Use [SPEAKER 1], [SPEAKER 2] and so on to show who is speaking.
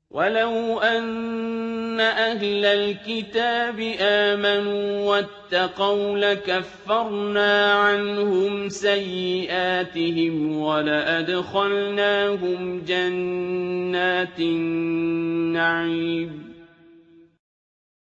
[SPEAKER 1] وَلَوْ أَنَّ أَهْلَ الْكِتَابِ آمَنُوا وَاتَّقَوْا لَكَفَّرْنَا عَنْهُمْ سَيِّئَاتِهِمْ وَلَأَدْخَلْنَاهُمْ جَنَّاتِ النَّعِيمِ